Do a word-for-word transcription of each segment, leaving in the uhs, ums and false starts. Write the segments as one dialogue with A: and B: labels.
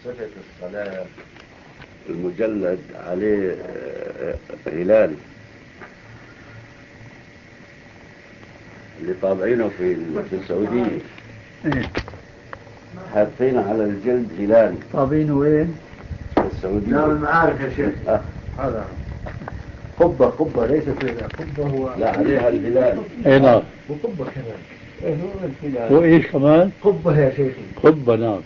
A: صفة الصلاة المجلد عليه هلال اللي طابعينه في في السعودية، حاطين على الجلد هلال.
B: طابعينه وين؟
A: في السعودية.
C: نعم المعارف يا شيخ.
A: آه.
C: هذا قبة قبة ليست قبة هو
A: لا عليها الهلال.
B: اي نعم.
C: وقبة كمان.
A: ايه هو الهلال.
B: وايش كمان؟
C: قبة يا شيخي.
B: قبة نعم.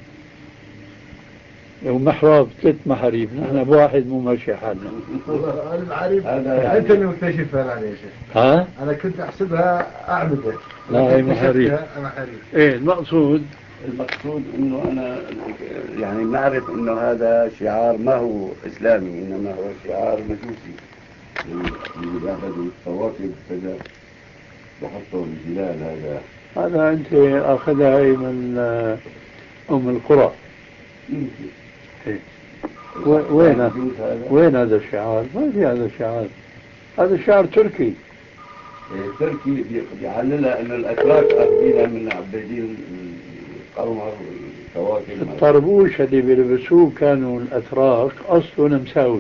B: ومحراب ثلاث محاريب، نحن بواحد مو ماشي حالنا.
C: المعارف انت اللي مكتشفها يعني يا شيخ.
B: ها؟
C: انا كنت احسبها اعمدة.
B: لا هي محاريب. ايه المقصود
A: المقصود انه انا يعني نعرف انه هذا شعار ما هو اسلامي، انما هو شعار مجوسي اللي بيعبدوا الكواكب كذا بحطوا الهلال هذا.
B: هذا انت اخذها من ام القرى. إيه. وين وين هذا الشعار؟ ما في هذا الشعار، هذا شعار تركي.
A: تركي بيعللها انه الاتراك اخذينها من عبادين القمر والكواكب.
B: الطربوش اللي بيلبسوه كانوا الاتراك اصله نمساوي،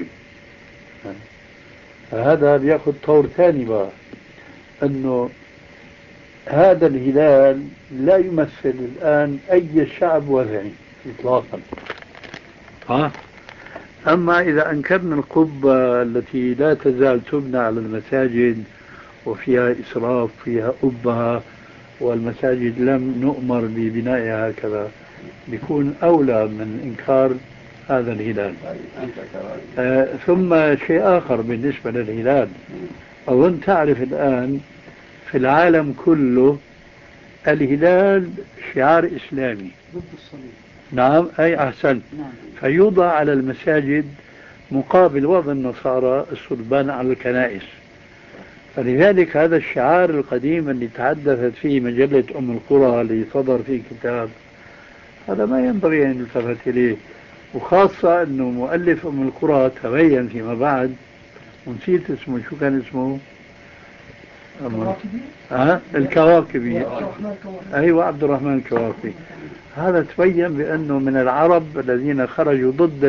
B: هذا بياخذ طور ثاني بقى، انه هذا الهلال لا يمثل الان اي شعب وثني اطلاقا. ها؟ اما اذا انكرنا القبة التي لا تزال تبنى على المساجد وفيها إسراف فيها أبها والمساجد لم نؤمر ببنائها هكذا، بيكون أولى من إنكار هذا الهلال. آه ثم شيء آخر بالنسبة للهلال، أظن تعرف الآن في العالم كله الهلال شعار إسلامي.
D: ضد الصليب.
B: نعم أي أحسن.
D: نعم.
B: فيوضع على المساجد مقابل وضع النصارى الصلبان على الكنائس. فلذلك هذا الشعار القديم اللي تحدثت فيه مجلة أم القرى اللي صدر فيه كتاب، هذا ما ينبغي أن يلتفت إليه، وخاصة أنه مؤلف أم القرى تبين فيما بعد، ونسيت اسمه، شو كان اسمه؟
D: الكواكبي.
B: ها؟ الكواكبي. أيوة عبد الرحمن الكواكبي. هذا تبين بأنه من العرب الذين خرجوا ضد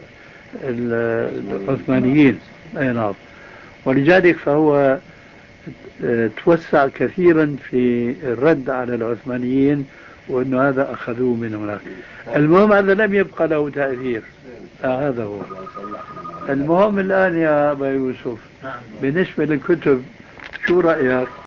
B: العثمانيين. أي نعم. ولذلك فهو توسع كثيرا في الرد على العثمانيين، وأنه هذا أخذوه من هناك. المهم هذا لم يبقى له تأثير. آه هذا هو المهم. الآن يا أبا يوسف بالنسبة للكتب شو رأيك؟